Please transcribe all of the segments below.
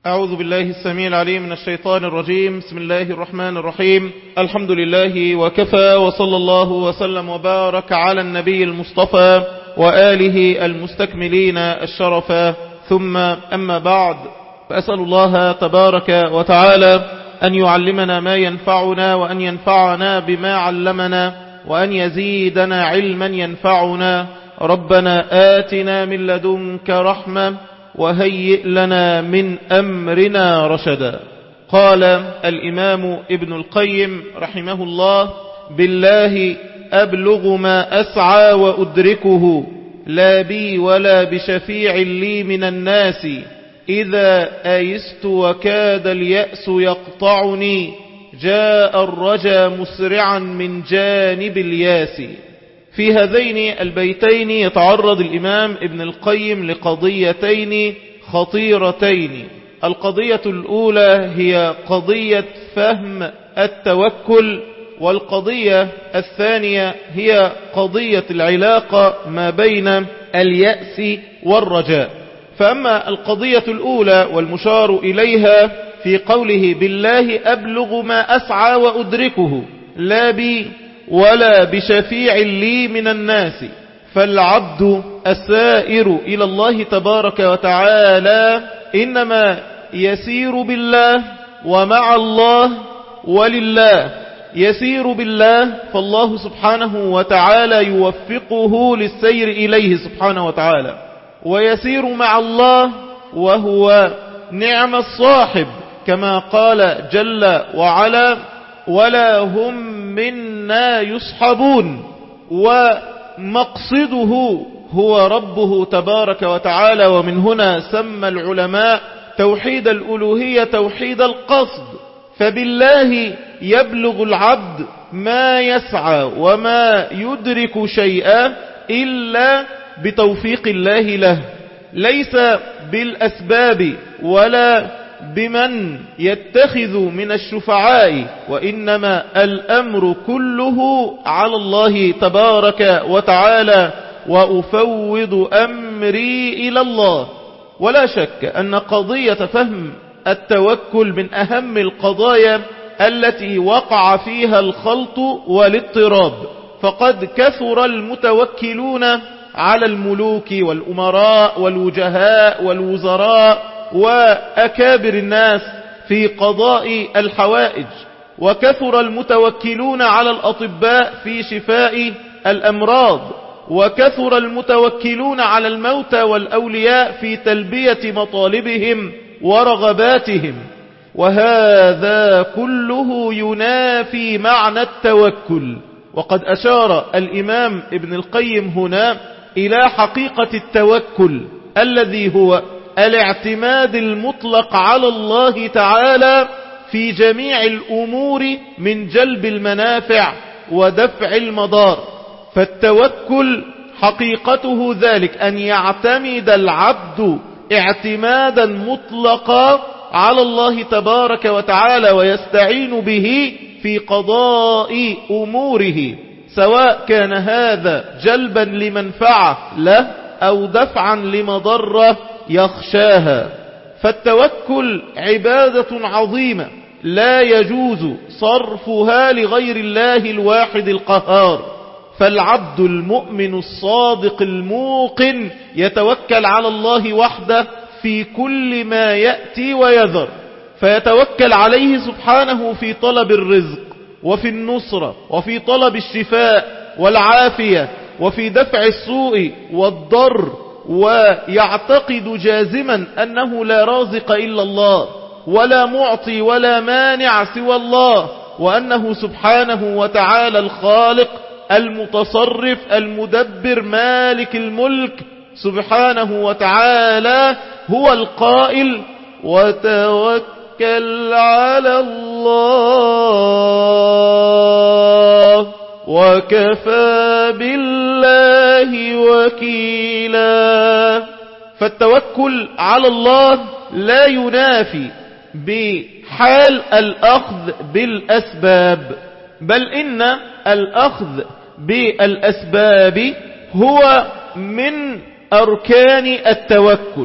أعوذ بالله السميع العليم من الشيطان الرجيم. بسم الله الرحمن الرحيم. الحمد لله وكفى، وصلى الله وسلم وبارك على النبي المصطفى وآله المستكملين الشرفا، ثم أما بعد، فأسأل الله تبارك وتعالى أن يعلمنا ما ينفعنا، وأن ينفعنا بما علمنا، وأن يزيدنا علما ينفعنا. ربنا آتنا من لدنك رحمة وهيئ لنا من أمرنا رشدا. قال الإمام ابن القيم رحمه الله: بالله أبلغ ما أسعى وأدركه، لا بي ولا بشفيع لي من الناس، إذا آيست وكاد اليأس يقطعني، جاء الرجا مسرعا من جانب الياس. في هذين البيتين يتعرض الإمام ابن القيم لقضيتين خطيرتين. القضية الأولى هي قضية فهم التوكل، والقضية الثانية هي قضية العلاقة ما بين اليأس والرجاء. فأما القضية الأولى والمشار إليها في قوله: بالله أبلغ ما أسعى وأدركه، لا بي ولا بشفيع لي من الناس. فالعبد السائر إلى الله تبارك وتعالى إنما يسير بالله ومع الله ولله. يسير بالله فالله سبحانه وتعالى يوفقه للسير إليه سبحانه وتعالى، ويسير مع الله وهو نعم الصاحب، كما قال جل وعلا: ولا هم منا يصحبون. ومقصده هو ربه تبارك وتعالى. ومن هنا سمى العلماء توحيد الألوهية توحيد القصد. فبالله يبلغ العبد ما يسعى وما يدرك شيئا إلا بتوفيق الله له، ليس بالأسباب ولا بمن يتخذ من الشفعاء، وإنما الأمر كله على الله تبارك وتعالى، وأفوض أمري إلى الله. ولا شك أن قضية فهم التوكل من أهم القضايا التي وقع فيها الخلط والاضطراب، فقد كثر المتوكلون على الملوك والأمراء والوجهاء والوزراء وأكابر الناس في قضاء الحوائج، وكثر المتوكلون على الأطباء في شفاء الأمراض، وكثر المتوكلون على الموتى والأولياء في تلبية مطالبهم ورغباتهم. وهذا كله ينافي معنى التوكل. وقد أشار الإمام ابن القيم هنا إلى حقيقة التوكل، الذي هو الاعتماد المطلق على الله تعالى في جميع الأمور من جلب المنافع ودفع المضار. فالتوكل حقيقته ذلك، أن يعتمد العبد اعتمادا مطلقا على الله تبارك وتعالى، ويستعين به في قضاء أموره، سواء كان هذا جلبا لمنفعة له أو دفعا لمضرة يخشاها. فالتوكل عبادة عظيمة لا يجوز صرفها لغير الله الواحد القهار. فالعبد المؤمن الصادق الموقن يتوكل على الله وحده في كل ما يأتي ويذر، فيتوكل عليه سبحانه في طلب الرزق، وفي النصرة، وفي طلب الشفاء والعافية، وفي دفع السوء والضر، ويعتقد جازما أنه لا رازق إلا الله، ولا معطي ولا مانع سوى الله، وأنه سبحانه وتعالى الخالق المتصرف المدبر مالك الملك سبحانه وتعالى، هو القائل: وتوكل على الله وكفى بالله وكيلا. فالتوكل على الله لا ينافي بحال الأخذ بالأسباب، بل إن الأخذ بالأسباب هو من أركان التوكل.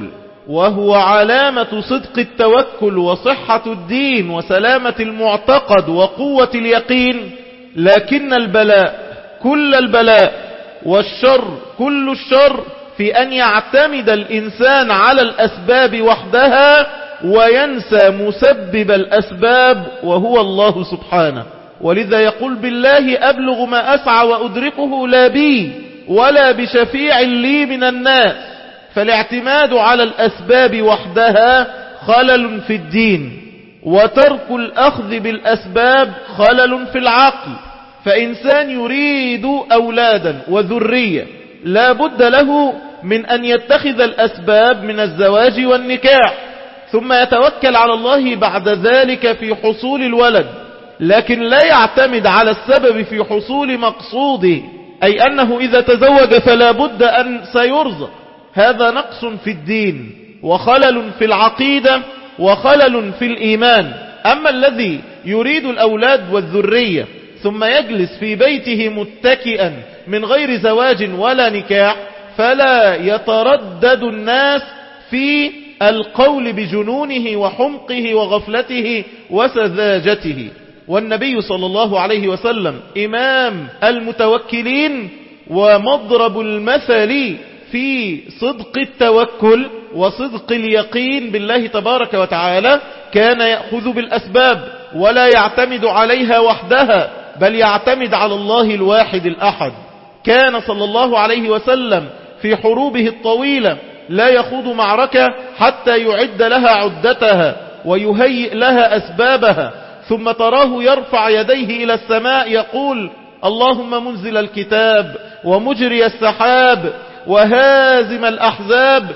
وهو علامة صدق التوكل وصحة الدين وسلامة المعتقد وقوة اليقين. لكن البلاء كل البلاء والشر كل الشر في أن يعتمد الإنسان على الأسباب وحدها وينسى مسبب الأسباب وهو الله سبحانه. ولذا يقول بالله أبلغ ما أسعى وأدركه لا بي ولا بشفيع لي من الناس. فالاعتماد على الأسباب وحدها خلل في الدين، وترك الأخذ بالأسباب خلل في العقل. فإنسان يريد أولادا وذرية لا بد له من أن يتخذ الأسباب من الزواج والنكاح، ثم يتوكل على الله بعد ذلك في حصول الولد، لكن لا يعتمد على السبب في حصول مقصوده، أي أنه إذا تزوج فلا بد أن سيرزق. هذا نقص في الدين وخلل في العقيدة وخلل في الإيمان. أما الذي يريد الأولاد والذرية ثم يجلس في بيته متكئا من غير زواج ولا نكاح، فلا يتردد الناس في القول بجنونه وحمقه وغفلته وسذاجته. والنبي صلى الله عليه وسلم إمام المتوكلين ومضرب المثل في صدق التوكل وصدق اليقين بالله تبارك وتعالى. كان يأخذ بالأسباب ولا يعتمد عليها وحدها، بل يعتمد على الله الواحد الأحد. كان صلى الله عليه وسلم في حروبه الطويلة لا يخوض معركة حتى يعد لها عدتها ويهيئ لها أسبابها، ثم تراه يرفع يديه إلى السماء يقول: اللهم منزل الكتاب ومجري السحاب وهازم الأحزاب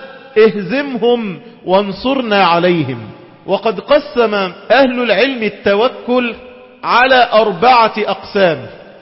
اهزمهم وانصرنا عليهم. وقد قسم أهل العلم التوكل على 4 أقسام،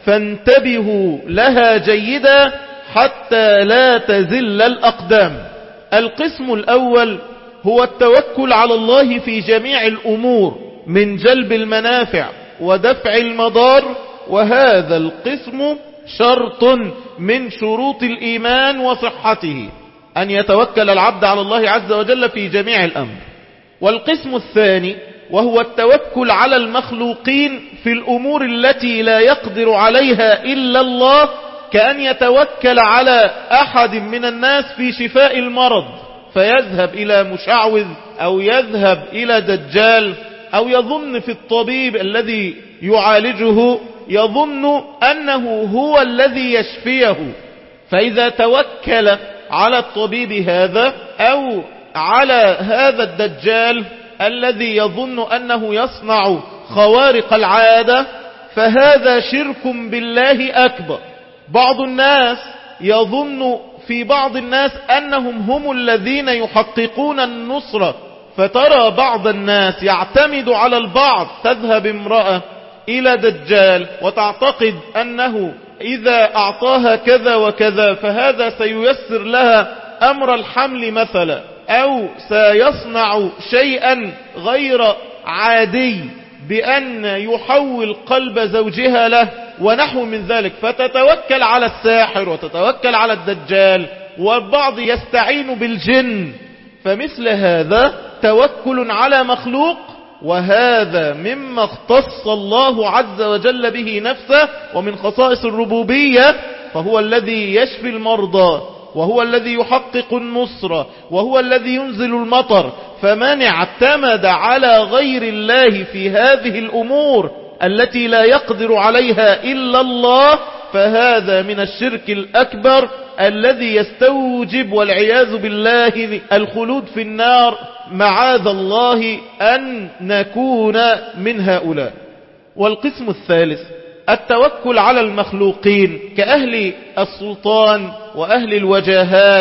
فانتبهوا لها جيدا حتى لا تزل الأقدام. القسم الأول هو التوكل على الله في جميع الأمور من جلب المنافع ودفع المضار، وهذا القسم شرط من شروط الإيمان وصحته، أن يتوكل العبد على الله عز وجل في جميع الأمر. والقسم الثاني وهو التوكل على المخلوقين في الأمور التي لا يقدر عليها إلا الله، كأن يتوكل على أحد من الناس في شفاء المرض، فيذهب إلى مشعوذ أو يذهب إلى دجال، أو يظن في الطبيب الذي يعالجه يظن أنه هو الذي يشفيه، فإذا توكل على الطبيب هذا أو على هذا الدجال الذي يظن أنه يصنع خوارق العادة، فهذا شرك بالله أكبر. بعض الناس يظن في بعض الناس أنهم هم الذين يحققون النصرة، فترى بعض الناس يعتمد على البعض. تذهب امرأة إلى دجال وتعتقد أنه إذا أعطاها كذا وكذا فهذا سييسر لها أمر الحمل مثلا، أو سيصنع شيئا غير عادي بأن يحول قلب زوجها له ونحو من ذلك، فتتوكل على الساحر وتتوكل على الدجال، والبعض يستعين بالجن. فمثل هذا توكل على مخلوق، وهذا مما اختص الله عز وجل به نفسه ومن خصائص الربوبية، فهو الذي يشفي المرضى، وهو الذي يحقق النصرة، وهو الذي ينزل المطر. فمن اعتمد على غير الله في هذه الأمور التي لا يقدر عليها إلا الله، فهذا من الشرك الأكبر الذي يستوجب والعياذ بالله الخلود في النار، معاذ الله أن نكون من هؤلاء. والقسم الثالث التوكل على المخلوقين كأهل السلطان وأهل الوجاهات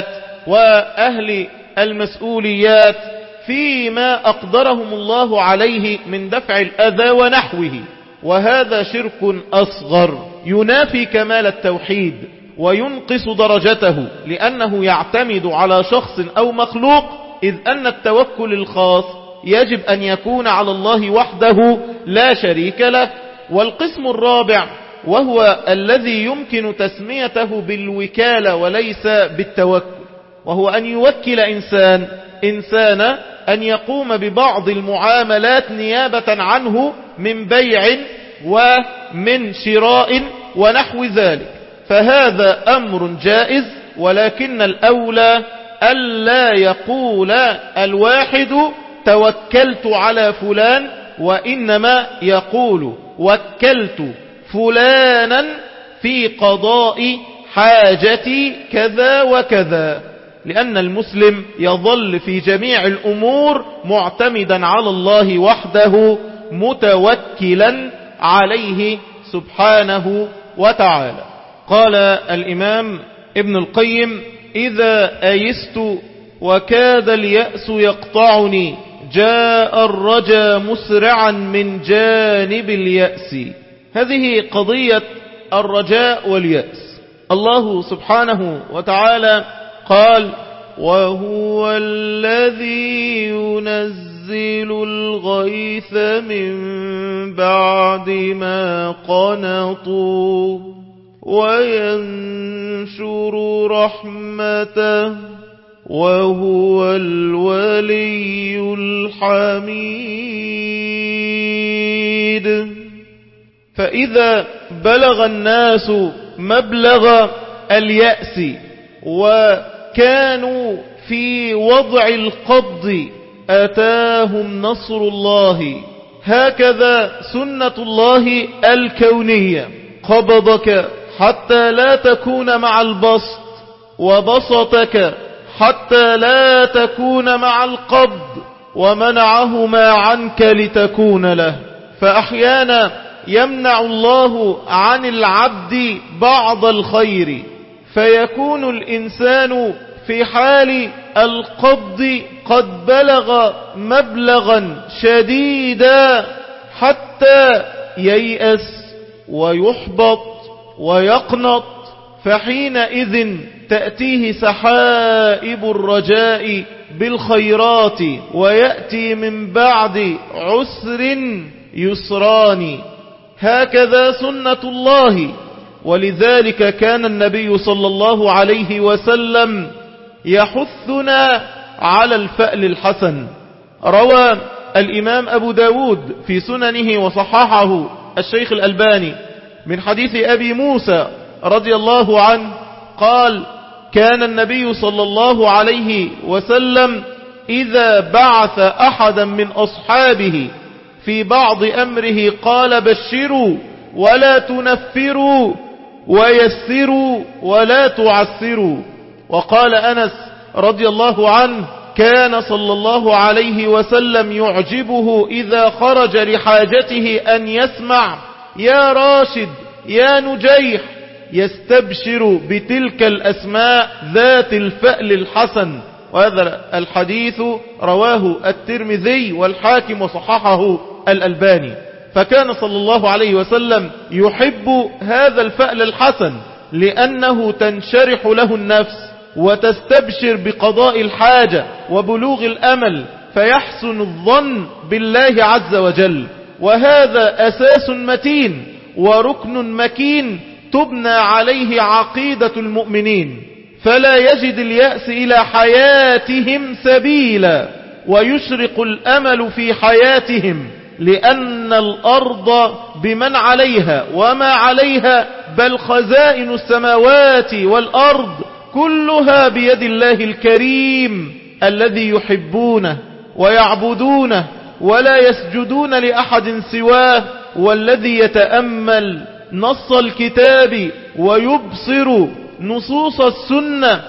وأهل المسؤوليات فيما أقدرهم الله عليه من دفع الأذى ونحوه، وهذا شرك أصغر ينافي كمال التوحيد وينقص درجته، لأنه يعتمد على شخص أو مخلوق، إذ أن التوكل الخاص يجب أن يكون على الله وحده لا شريك له. والقسم الرابع وهو الذي يمكن تسميته بالوكالة وليس بالتوكل، وهو أن يوكل إنسان الإنسان أن يقوم ببعض المعاملات نيابة عنه من بيع ومن شراء ونحو ذلك، فهذا أمر جائز، ولكن الأولى ألا يقول الواحد توكلت على فلان، وإنما يقول وكلت فلانا في قضاء حاجتي كذا وكذا، لأن المسلم يظل في جميع الأمور معتمدا على الله وحده متوكلا عليه سبحانه وتعالى. قال الإمام ابن القيم: إذا أيست وكاد اليأس يقطعني، جاء الرجا مسرعا من جانب اليأس. هذه قضية الرجاء واليأس. الله سبحانه وتعالى قال: وهو الذي ينزل الغيث من بعد ما قنطوا وينشر رحمته وهو الولي الحميد. فإذا بلغ الناس مبلغ اليأس وكانوا في وضع القبض أتاهم نصر الله. هكذا سنة الله الكونية، قبضك حتى لا تكون مع البسط، وبسطك حتى لا تكون مع القبض، ومنعهما عنك لتكون له. فأحيانا يمنع الله عن العبد بعض الخير، فيكون الإنسان في حال القبض قد بلغ مبلغا شديدا حتى ييأس ويحبط ويقنط، فحينئذ تأتيه سحائب الرجاء بالخيرات، ويأتي من بعد عسر يسران. هكذا سنة الله. ولذلك كان النبي صلى الله عليه وسلم يحثنا على الفأل الحسن. روى الإمام أبو داود في سننه وصححه الشيخ الألباني من حديث أبي موسى رضي الله عنه قال: كان النبي صلى الله عليه وسلم إذا بعث أحدا من أصحابه في بعض أمره قال: بشروا ولا تنفروا ويسروا ولا تعسروا. وقال أنس رضي الله عنه: كان صلى الله عليه وسلم يعجبه إذا خرج لحاجته أن يسمع: يا راشد يا نجيح، يستبشر بتلك الأسماء ذات الفأل الحسن. وهذا الحديث رواه الترمذي والحاكم وصححه الألباني. فكان صلى الله عليه وسلم يحب هذا الفأل الحسن، لأنه تنشرح له النفس وتستبشر بقضاء الحاجة وبلوغ الأمل، فيحسن الظن بالله عز وجل. وهذا أساس متين وركن مكين تبنى عليه عقيدة المؤمنين، فلا يجد اليأس إلى حياتهم سبيلا، ويشرق الأمل في حياتهم، لأن الأرض بمن عليها وما عليها، بل خزائن السماوات والأرض كلها بيد الله الكريم الذي يحبونه ويعبدونه ولا يسجدون لأحد سواه، والذي يتأمل نص الكتاب ويبصر نصوص السنة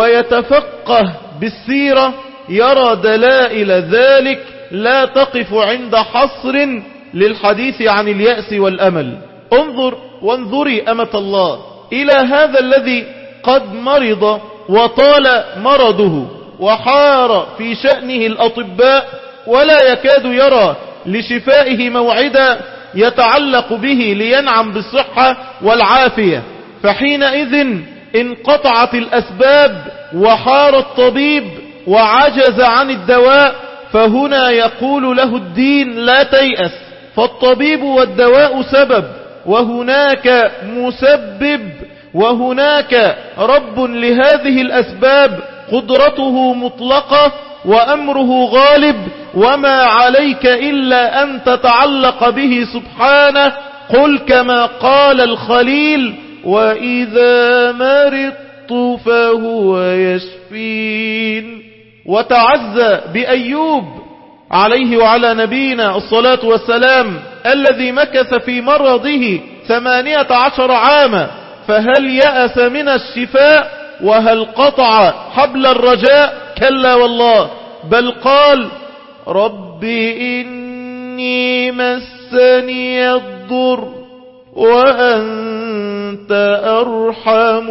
ويتفقه بالسيرة يرى دلائل ذلك لا تقف عند حصر للحديث عن اليأس والأمل. انظر وانظري أمة الله إلى هذا الذي قد مرض وطال مرضه وحار في شأنه الأطباء، ولا يكاد يرى لشفائه موعدا يتعلق به لينعم بالصحة والعافية. فحينئذ انقطعت الأسباب وحار الطبيب وعجز عن الدواء، فهنا يقول له الدين: لا تيأس، فالطبيب والدواء سبب، وهناك مسبب، وهناك رب لهذه الأسباب قدرته مطلقة وأمره غالب، وما عليك إلا أن تتعلق به سبحانه. قل كما قال الخليل: وإذا مرضت فهو يشفين. وتعزى بأيوب عليه وعلى نبينا الصلاة والسلام الذي مكث في مرضه 18 عاما، فهل يأس من الشفاء وهل قطع حبل الرجاء؟ كلا والله، بل قال: رب إني مسني الضر وأنت أرحم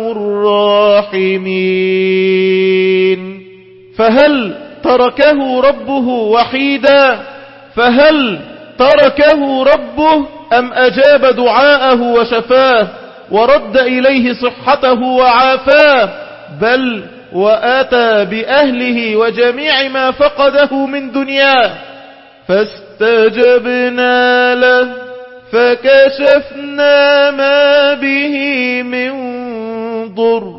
الراحمين. فهل تركه ربه وحيدا؟ فهل تركه ربه أم أجاب دعاءه وشفاه ورد إليه صحته وعافاه؟ بل وآتى بأهله وجميع ما فقده من دنياه. فاستجبنا له فكشفنا ما به من ضر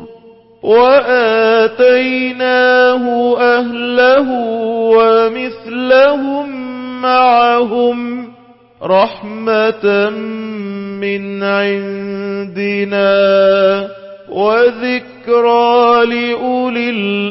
وآتيناه أهله ومثلهم معهم رحمة من عندنا وذكرى لأولي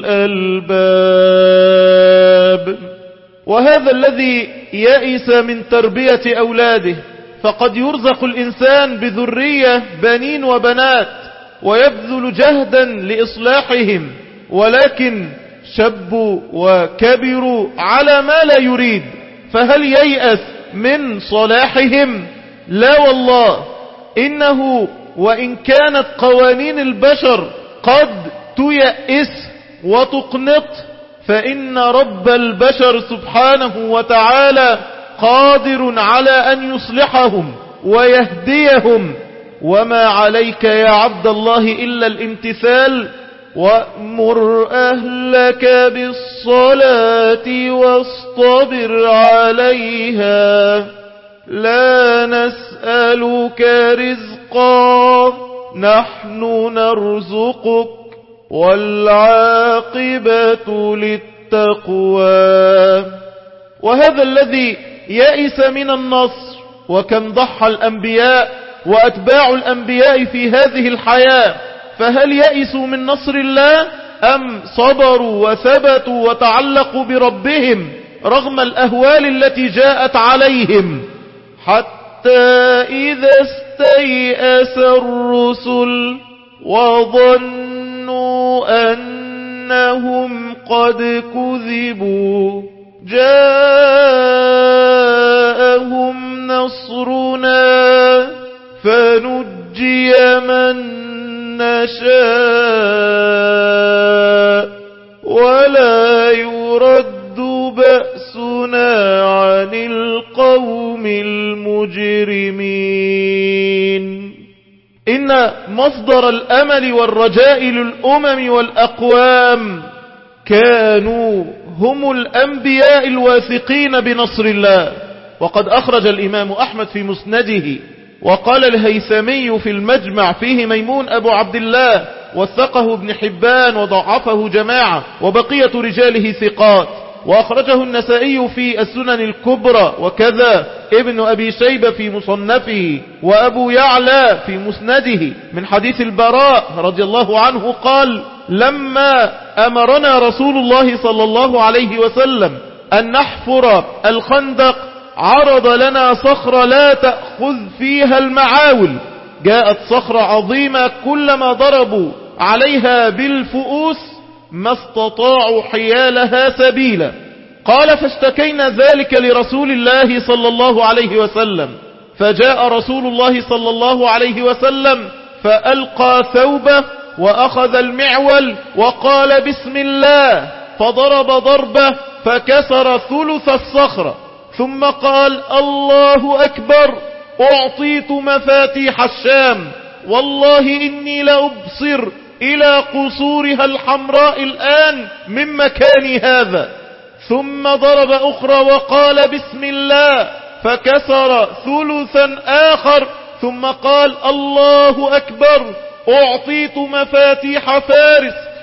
الألباب. وهذا الذي يئس من تربية أولاده، فقد يرزق الإنسان بذرية بنين وبنات ويبذل جهدا لإصلاحهم، ولكن شبوا وكبروا على ما لا يريد، فهل ييأس من صلاحهم؟ لا والله، إنه وإن كانت قوانين البشر قد تيأس وتقنط، فإن رب البشر سبحانه وتعالى قادر على أن يصلحهم ويهديهم. وما عليك يا عبد الله إلا الامتثال. وأمر أهلك بالصلاة واصطبر عليها لا نسألك رزقا نحن نرزقك والعاقبة للتقوى. وهذا الذي يئس من النصر، وكم ضحى الأنبياء وأتباع الأنبياء في هذه الحياة، فهل يئسوا من نصر الله أم صبروا وثبتوا وتعلقوا بربهم رغم الأهوال التي جاءت عليهم؟ حتى إذا استيأس الرسل وظنوا أنهم قد كذبوا جاءهم نصرنا فنجي من نشاء ولا يرد بأسنا عن القوم المجرمين. إن مصدر الأمل والرجاء للأمم والأقوام كانوا هم الأنبياء الواثقين بنصر الله. وقد أخرج الإمام أحمد في مسنده، وقال الهيثمي في المجمع فيه ميمون أبو عبد الله، وثقه ابن حبان وضعفه جماعة، وبقية رجاله ثقات. وأخرجه النسائي في السنن الكبرى، وكذا ابن أبي شيبة في مصنفه، وأبو يعلى في مسنده من حديث البراء رضي الله عنه قال: لما أمرنا رسول الله صلى الله عليه وسلم أن نحفر الخندق عرض لنا صخرة لا تأخذ فيها المعاول. جاءت صخرة عظيمة كلما ضربوا عليها بالفؤوس ما استطاعوا حيالها سبيلا. قال: فاشتكينا ذلك لرسول الله صلى الله عليه وسلم، فجاء رسول الله صلى الله عليه وسلم فألقى ثوبه وأخذ المعول وقال: بسم الله، فضرب ضربه فكسر ثلث الصخرة، ثم قال: الله أكبر، أعطيت مفاتيح الشام، والله إني لأبصر إلى قصورها الحمراء الآن من مكاني هذا. ثم ضرب أخرى وقال: بسم الله، فكسر ثلثا آخر، ثم قال: الله أكبر، أعطيت مفاتيح فارس،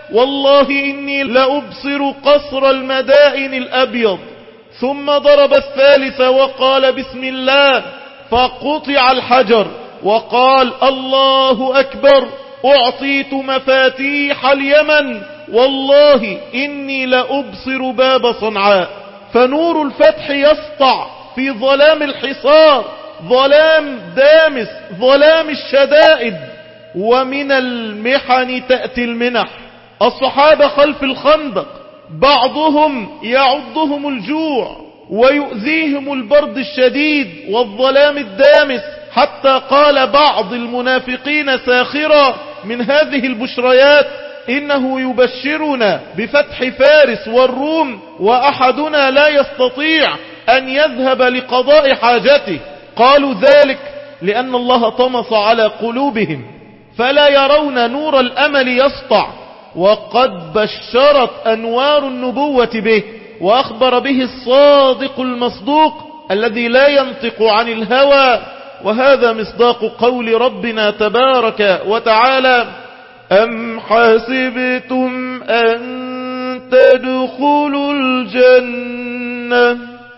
والله إني لأبصر قصر المدائن الأبيض. ثم ضرب الثالث وقال بسم الله، فقطع الحجر، وقال الله أكبر، أعطيت مفاتيح اليمن، والله إني لأبصر باب صنعاء. فنور الفتح يسطع في ظلام الحصار، ظلام دامس، ظلام الشدائد. ومن المحن تأتي المنح. الصحابة خلف الخندق بعضهم يعضهم الجوع ويؤذيهم البرد الشديد والظلام الدامس، حتى قال بعض المنافقين ساخرا من هذه البشريات: إنه يبشرنا بفتح فارس والروم وأحدنا لا يستطيع أن يذهب لقضاء حاجته. قالوا ذلك لأن الله طمس على قلوبهم فلا يرون نور الأمل يسطع، وقد بشرت أنوار النبوة به، وأخبر به الصادق المصدوق الذي لا ينطق عن الهوى. وهذا مصداق قول ربنا تبارك وتعالى: أم حسبتم أن تدخلوا الجنة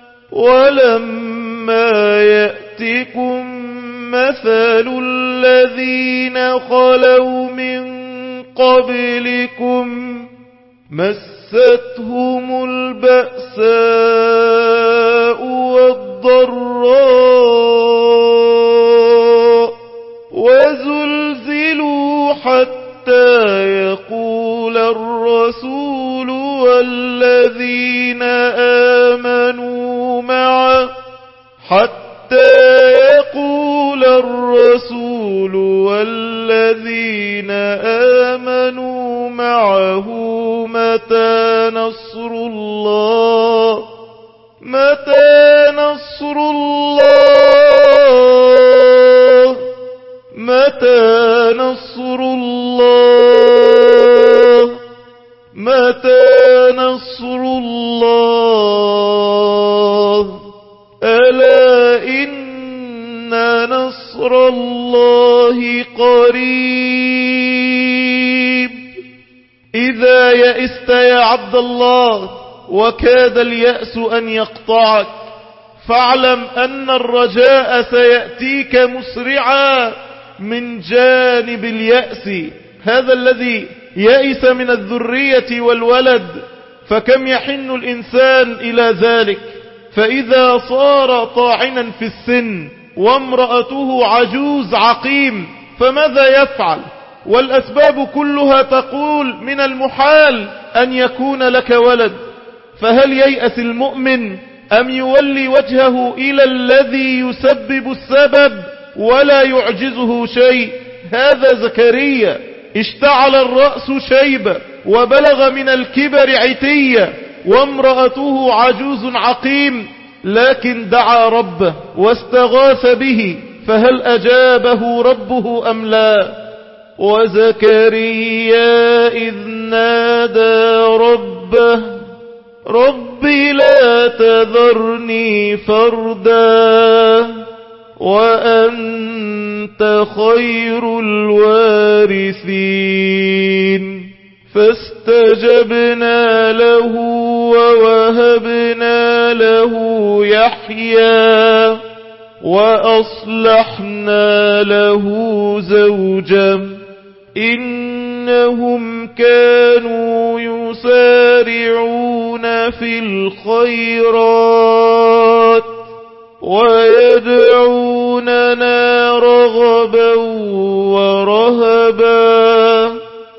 ولما يأتكم مثل الذين خلوا من قبلكم مستهم البأساء والضراء وزلزلوا حتى يقول الرسول والذين آمنوا معه متى نصر الله متى نصر الله متى نصر الله متى نصر الله ألا إن نصر الله قريب. إذا يئست يا عبد الله وكاد اليأس أن يقطعك فاعلم أن الرجاء سيأتيك مسرعا من جانب اليأس. هذا الذي يئس من الذرية والولد، فكم يحن الإنسان إلى ذلك، فإذا صار طاعنا في السن وامرأته عجوز عقيم فماذا يفعل؟ والأسباب كلها تقول من المحال أن يكون لك ولد، فهل ييأس المؤمن أم يولي وجهه إلى الذي يسبب السبب ولا يعجزه شيء؟ هذا زكريا اشتعل الرأس شيبة وبلغ من الكبر عتية وامرأته عجوز عقيم، لكن دعا ربه واستغاث به، فهل أجابه ربه أم لا؟ وزكريا إذ نادى ربه رب لا تذرني فردا وأنت خير الوارثين. فاستجبنا له ووهبنا له يحيى وأصلحنا له زوجه إنهم كانوا يسارعون في الخيرات ويدعوننا رغبا ورهبا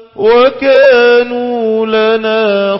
وكانوا لنا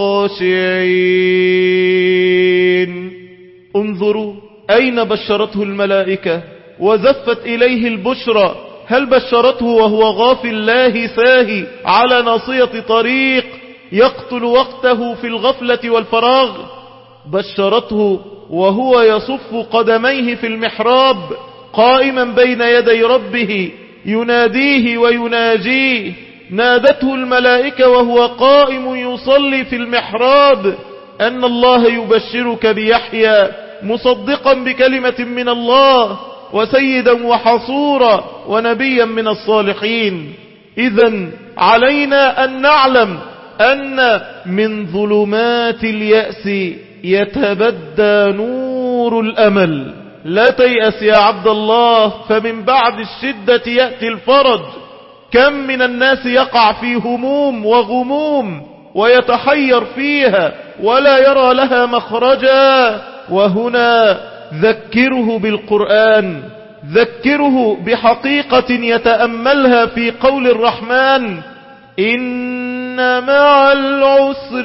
خاشعين. انظروا أين بشرته الملائكة وزفت إليه البشرى. هل بشرته وهو غافل لاهي ساهي على ناصية طريق يقتل وقته في الغفلة والفراغ؟ بشرته وهو يصف قدميه في المحراب قائما بين يدي ربه يناديه ويناجيه. نادته الملائكة وهو قائم يصلي في المحراب أن الله يبشرك بيحيى مصدقا بكلمة من الله وسيدا وحصورا ونبيا من الصالحين. إذن علينا أن نعلم أن من ظلمات اليأس يتبدى نور الأمل. لا تيأس يا عبد الله، فمن بعد الشدة يأتي الفرج. كم من الناس يقع في هموم وغموم ويتحير فيها ولا يرى لها مخرجا، وهنا ذكره بالقرآن، ذكره بحقيقة يتأملها في قول الرحمن: إن مع العسر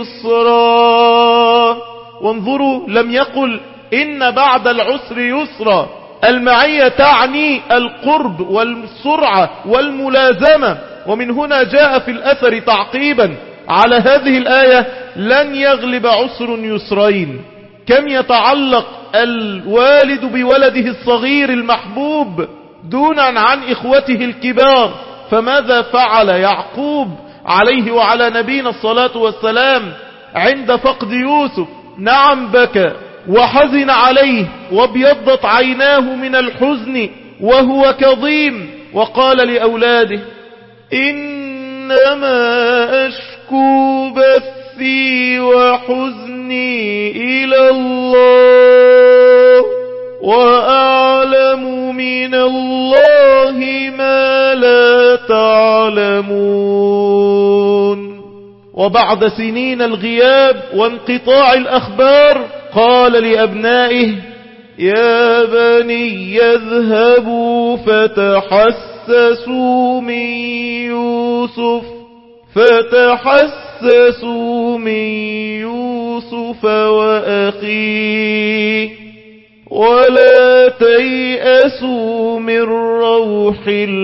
يسرا. وانظروا، لم يقل إن بعد العسر يسرا. المعية تعني القرب والسرعة والملازمة. ومن هنا جاء في الأثر تعقيبا على هذه الآية: لن يغلب عسر يسرين. كم يتعلق الوالد بولده الصغير المحبوب دونا عن إخوته الكبار، فماذا فعل يعقوب عليه وعلى نبينا الصلاة والسلام عند فقد يوسف؟ نعم بكى وحزن عليه وابيضت عيناه من الحزن وهو كظيم، وقال لأولاده: إنما أشكو بثي وحزني إلى الله وأعلم من الله ما لا تعلمون. وبعد سنين الغياب وانقطاع الأخبار قال لأبنائه: يا بني يذهبوا فتحسسوا من يوسف وأخيه ولا تيأسوا من روح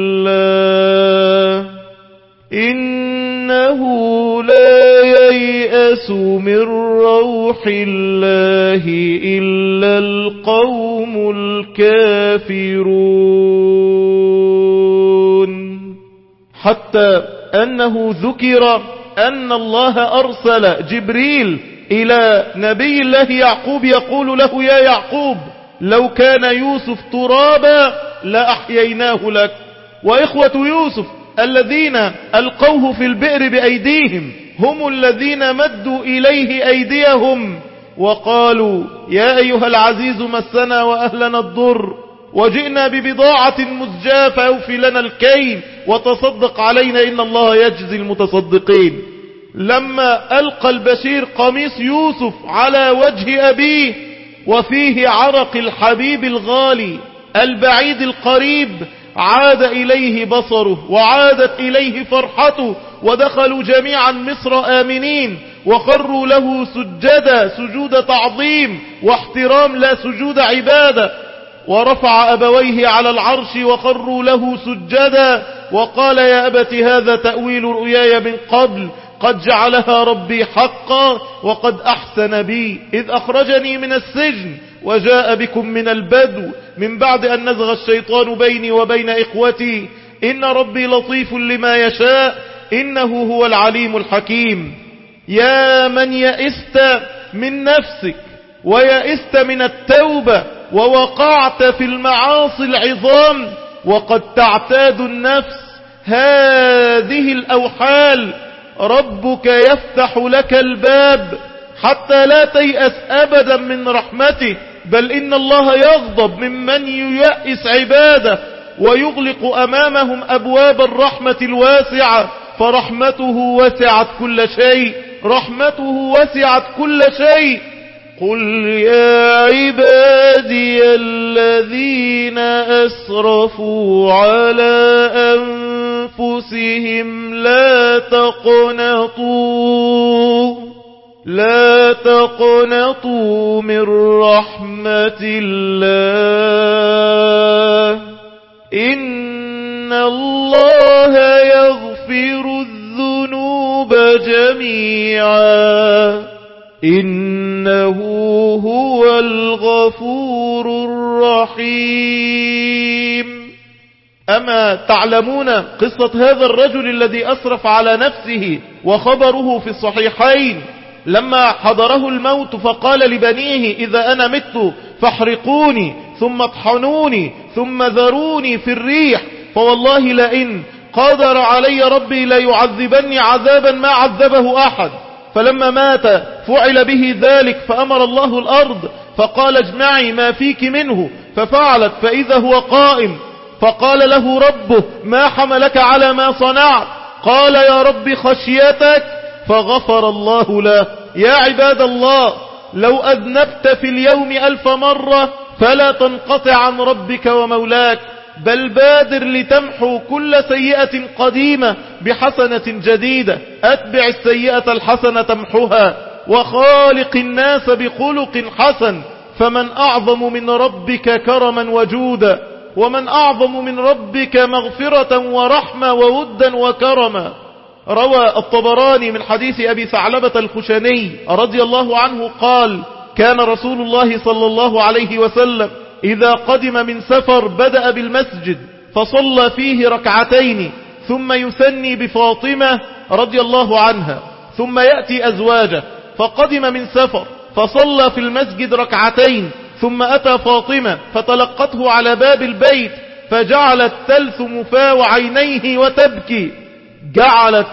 الله إنه لا ييأس من روح الله إلا القوم الكافرون. حتى أنه ذكر أن الله أرسل جبريل إلى نبي الله يعقوب يقول له: يا يعقوب، لو كان يوسف ترابا لأحييناه لك. وإخوة يوسف الذين ألقوه في البئر بأيديهم هم الذين مدوا إليه أيديهم وقالوا: يا أيها العزيز مسنا وأهلنا الضر وجئنا ببضاعة مزجاة فأوفي لنا الكيل وتصدق علينا إن الله يجزي المتصدقين. لما ألقى البشير قميص يوسف على وجه أبيه وفيه عرق الحبيب الغالي البعيد القريب، عاد إليه بصره وعادت إليه فرحته، ودخلوا جميعا مصر آمنين وخروا له سجدا، سجود تعظيم واحترام لا سجود عبادة. ورفع أبويه على العرش وخروا له سجدا وقال: يا أبت هذا تأويل رؤياي من قبل قد جعلها ربي حقا وقد أحسن بي إذ أخرجني من السجن وجاء بكم من البدو من بعد أن نزغ الشيطان بيني وبين إخوتي إن ربي لطيف لما يشاء إنه هو العليم الحكيم. يا من يئست من نفسك ويئست من التوبة ووقعت في المعاصي العظام وقد تعتاد النفس هذه الأوحال، ربك يفتح لك الباب حتى لا تيأس أبدا من رحمته، بل إن الله يغضب ممن ييأس عباده ويغلق أمامهم أبواب الرحمة الواسعة، فرحمته وسعت كل شيء، رحمته وسعت كل شيء. قل يا عبادي الذين أسرفوا على أنفسهم لا تقنطوا من رحمة الله إن الله يغفر الذنوب جميعا إنه هو الغفور الرحيم. أما تعلمون قصة هذا الرجل الذي أسرف على نفسه وخبره في الصحيحين لما حضره الموت فقال لبنيه: إذا أنا مت فاحرقوني ثم اطحنوني ثم ذروني في الريح، فوالله لئن قدر علي ربي لا يعذبني عذابا ما عذبه أحد. فلما مات فعل به ذلك، فأمر الله الأرض فقال اجمعي ما فيك منه، ففعلت، فإذا هو قائم، فقال له ربه ما حملك على ما صنعت؟ قال يا رب خشيتك، فغفر الله له. يا عباد الله، لو أذنبت في اليوم 1000 مرة فلا تنقطع عن ربك ومولاك، بل بادر لتمحو كل سيئة قديمة بحسنة جديدة. أتبع السيئة الحسنة تمحها، وخالق الناس بخلق حسن. فمن أعظم من ربك كرما وجودا، ومن أعظم من ربك مغفرة ورحمة وودا وكرما. روى الطبراني من حديث أبي ثعلبة الخشني رضي الله عنه قال: كان رسول الله صلى الله عليه وسلم إذا قدم من سفر بدأ بالمسجد فصلى فيه ركعتين، ثم يثني بفاطمة رضي الله عنها، ثم يأتي أزواجه. فقدم من سفر فصلى في المسجد ركعتين، ثم أتى فاطمة فتلقته على باب البيت، فجعلت تلثم فاو عينيه وتبكي. جعلت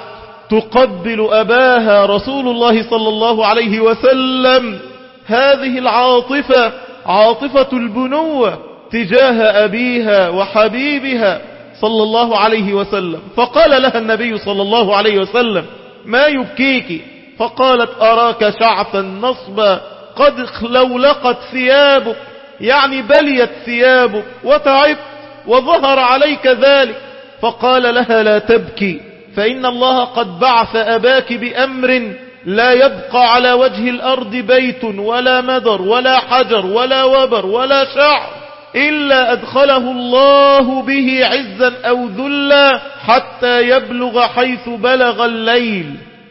تقبل أباها رسول الله صلى الله عليه وسلم. هذه العاطفة عاطفة البنوة تجاه أبيها وحبيبها صلى الله عليه وسلم. فقال لها النبي صلى الله عليه وسلم: ما يبكيك؟ فقالت: أراك شعثا نصبا قد لولقت ثيابك، يعني بليت ثيابك وتعبت وظهر عليك ذلك. فقال لها: لا تبكي، فإن الله قد بعث أباك بأمر لا يبقى على وجه الأرض بيت ولا مدر ولا حجر ولا وبر ولا شعر إلا أدخله الله به عزا أو ذلا حتى يبلغ حيث بلغ الليل.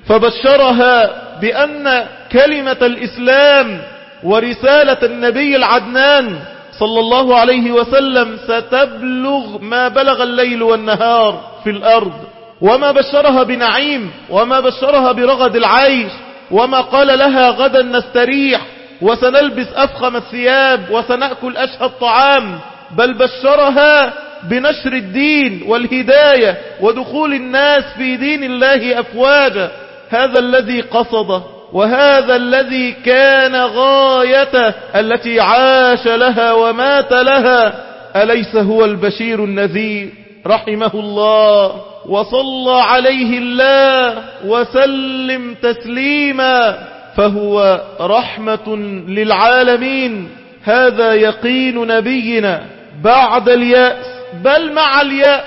فبشرها بأن كلمة الإسلام ورسالة النبي العدنان صلى الله عليه وسلم ستبلغ ما بلغ الليل والنهار في الأرض. وما بشرها بنعيم، وما بشرها برغد العيش، وما قال لها غدا نستريح وسنلبس أفخم الثياب وسنأكل أشهى الطعام، بل بشرها بنشر الدين والهداية ودخول الناس في دين الله أفواجا. هذا الذي قصده، وهذا الذي كان غايته التي عاش لها ومات لها. أليس هو البشير النذير رحمه الله، وصلى عليه الله وسلم تسليما، فهو رحمة للعالمين. هذا يقين نبينا بعد اليأس، بل مع اليأس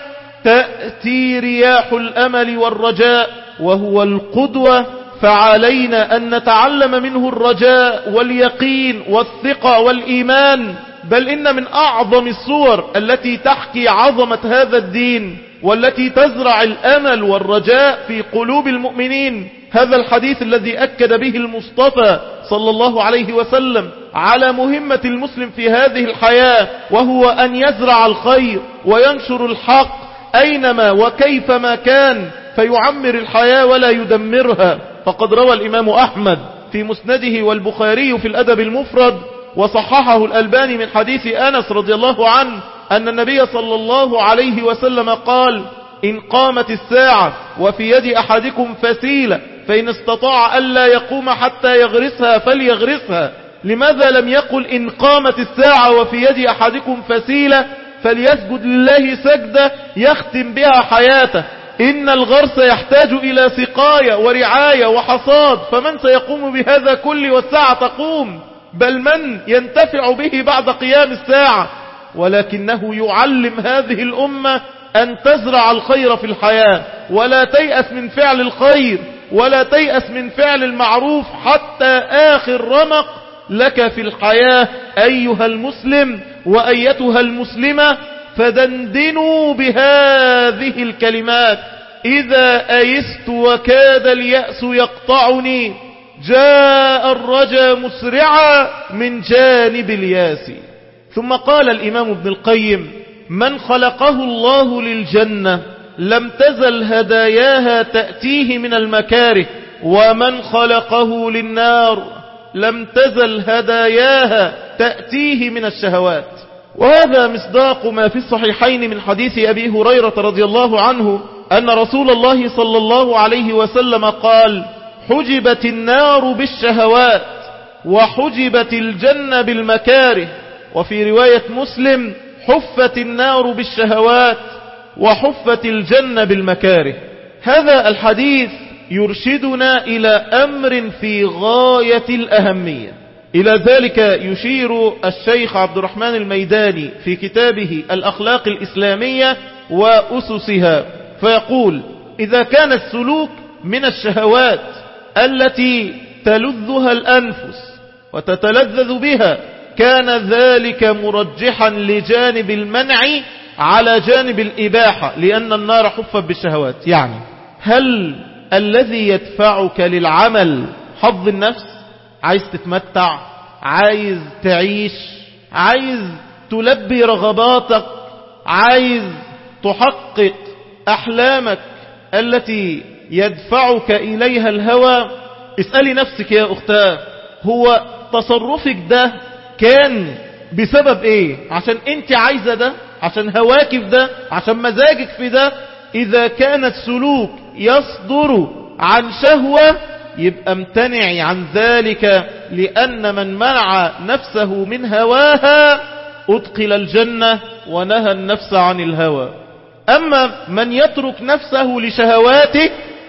تأتي رياح الأمل والرجاء، وهو القدوة. فعلينا أن نتعلم منه الرجاء واليقين والثقة والإيمان. بل إن من أعظم الصور التي تحكي عظمة هذا الدين والتي تزرع الأمل والرجاء في قلوب المؤمنين هذا الحديث الذي أكد به المصطفى صلى الله عليه وسلم على مهمة المسلم في هذه الحياة، وهو أن يزرع الخير وينشر الحق أينما وكيفما كان، فيعمر الحياة ولا يدمرها. فقد روى الإمام أحمد في مسنده والبخاري في الأدب المفرد وصححه الألباني من حديث أنس رضي الله عنه أن النبي صلى الله عليه وسلم قال: إن قامت الساعة وفي يد أحدكم فسيلة فإن استطاع ألا يقوم حتى يغرسها فليغرسها. لماذا لم يقل إن قامت الساعة وفي يد أحدكم فسيلة فليسجد لله سجدة يختم بها حياته؟ إن الغرس يحتاج إلى سقاية ورعاية وحصاد، فمن سيقوم بهذا كله والساعة تقوم؟ بل من ينتفع به بعد قيام الساعة؟ ولكنه يعلم هذه الأمة أن تزرع الخير في الحياة، ولا تيأس من فعل الخير، ولا تيأس من فعل المعروف حتى آخر رمق لك في الحياة أيها المسلم وأيتها المسلمة. فدندنوا بهذه الكلمات: إذا أيست وكاد اليأس يقطعني جاء الرجا مسرعا من جانب الياس. ثم قال الإمام ابن القيم: من خلقه الله للجنة لم تزل هداياها تأتيه من المكاره، ومن خلقه للنار لم تزل هداياها تأتيه من الشهوات. وهذا مصداق ما في الصحيحين من حديث أبي هريرة رضي الله عنه أن رسول الله صلى الله عليه وسلم قال: حجبت النار بالشهوات وحجبت الجنة بالمكاره. وفي رواية مسلم: حفت النار بالشهوات وحفت الجنة بالمكاره. هذا الحديث يرشدنا إلى أمر في غاية الأهمية. إلى ذلك يشير الشيخ عبد الرحمن الميداني في كتابه الأخلاق الإسلامية وأسسها، فيقول: إذا كان السلوك من الشهوات التي تلذها الأنفس وتتلذذ بها، كان ذلك مرجحا لجانب المنع على جانب الإباحة، لأن النار حفت بالشهوات. يعني هل الذي يدفعك للعمل حظ النفس؟ عايز تتمتع، عايز تعيش، عايز تلبي رغباتك، عايز تحقق أحلامك التي يدفعك إليها الهوى. اسألي نفسك يا أختاه، هو تصرفك ده كان بسبب ايه؟ عشان انت عايزة ده، عشان هواك في ده، عشان مزاجك في ده. إذا كان السلوك يصدر عن شهوة يبقى امتنعي عن ذلك، لأن من منع نفسه من هواها أدخل الجنة ونهى النفس عن الهوى. أما من يترك نفسه لشهواته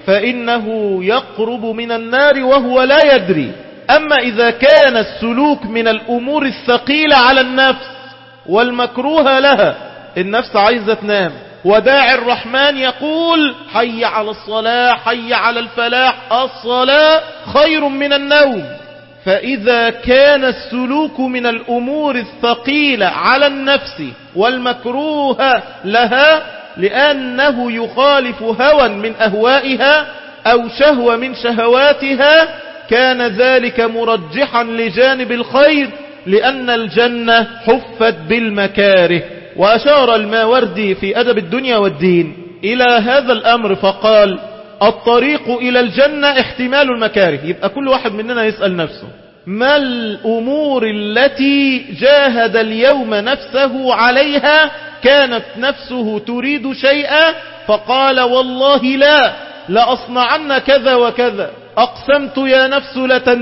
فإنه يقرب من النار وهو لا يدري. أما إذا كان السلوك من الأمور الثقيلة على النفس والمكروه لها، النفس عايزة تنام، وداعي الرحمن يقول: حي على الصلاة، حي على الفلاح، الصلاة خير من النوم. فإذا كان السلوك من الأمور الثقيلة على النفس والمكروه لها، لأنه يخالف هوى من أهوائها أو شهوة من شهواتها، كان ذلك مرجحا لجانب الخير، لأن الجنة حفت بالمكاره. وأشار الماوردي في أدب الدنيا والدين إلى هذا الأمر فقال: الطريق إلى الجنة احتمال المكاره. يبقى كل واحد مننا يسأل نفسه: ما الأمور التي جاهد اليوم نفسه عليها؟ كانت نفسه تريد شيئا فقال: والله لا، لأصنعن كذا وكذا، أقسمت يا نفس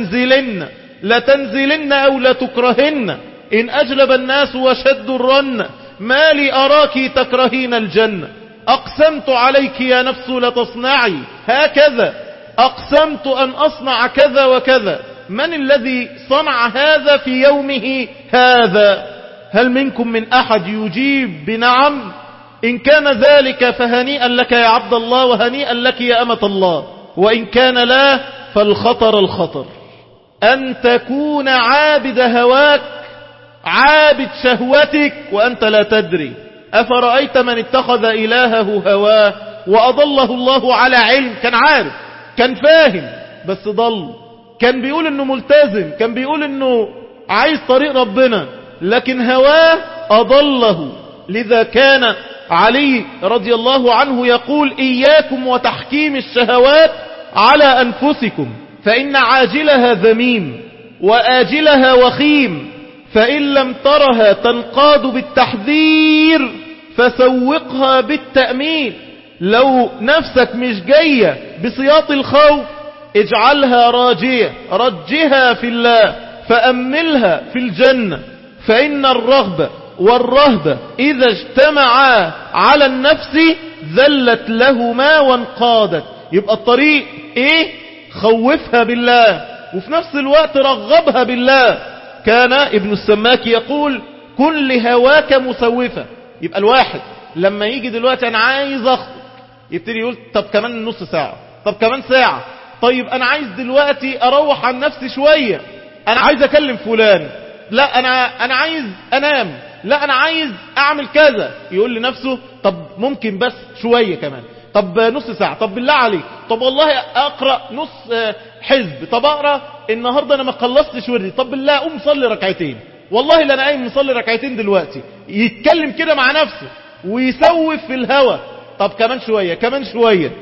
لتنزلن أو لتكرهن، إن أجلب الناس وشدوا الرن، ما لي أراك تكرهين الجنة، أقسمت عليك يا نفس لتصنعي هكذا، أقسمت أن أصنع كذا وكذا. من الذي صنع هذا في يومه هذا؟ هل منكم من أحد يجيب بنعم؟ إن كان ذلك فهنيئا لك يا عبد الله، وهنيئا لك يا أمة الله. وإن كان لا، فالخطر الخطر أن تكون عابد هواك، عابد شهوتك وأنت لا تدري. أفرأيت من اتخذ إلهه هواه وأضله الله على علم؟ كان عارف، كان فاهم، بس ضل. كان بيقول انه ملتزم، كان بيقول انه عايز طريق ربنا، لكن هواه أضله. لذا كان علي رضي الله عنه يقول: إياكم وتحكيم الشهوات على أنفسكم، فإن عاجلها ذميم وآجلها وخيم، فإن لم ترها تنقاد بالتحذير فسوقها بالتأمين. لو نفسك مش جاية بسياط الخوف اجعلها راجية، رجها في الله، فأملها في الجنة. فإن الرغبة والرهبة إذا اجتمعا على النفس ذلت لهما وانقادت. يبقى الطريق ايه؟ خوفها بالله وفي نفس الوقت رغبها بالله. كان ابن السماك يقول: كن لهواك مسوفة. يبقى الواحد لما يجي دلوقتي أنا عايز أخطب، يبتدي يقول: طب كمان نص ساعة، طب كمان ساعة، طيب أنا عايز دلوقتي أروح عن نفسي شوية، أنا عايز أكلم فلان، لا أنا عايز أنام، لا أنا عايز أعمل كذا. يقول لنفسه: طب ممكن بس شوية كمان، طب نص ساعة، طب بالله عليك، طب والله أقرأ نص حزب، طب أقرأ النهاردة أنا ما خلصتش وردي، طب بالله أقوم صلي ركعتين، والله لا أنا قايم مصلي ركعتين دلوقتي. يتكلم كده مع نفسه ويسوف في الهوى، طب كمان شوية كمان شوية.